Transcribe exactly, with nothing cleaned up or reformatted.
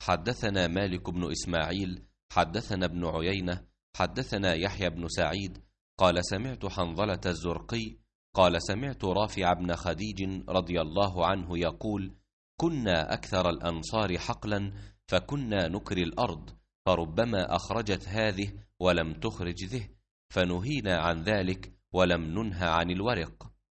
حدثنا مالك بن إسماعيل حدثنا ابن عيينة حدثنا يحيى بن سعيد قال سمعت حنظلة الزرقي قال سمعت رافع بن خديج رضي الله عنه يقول كنا أكثر الأنصار حقلا فكنا نكري الأرض فربما أخرجت هذه ولم تخرج ذه فنهينا عن ذلك ولم ننه عن الورق.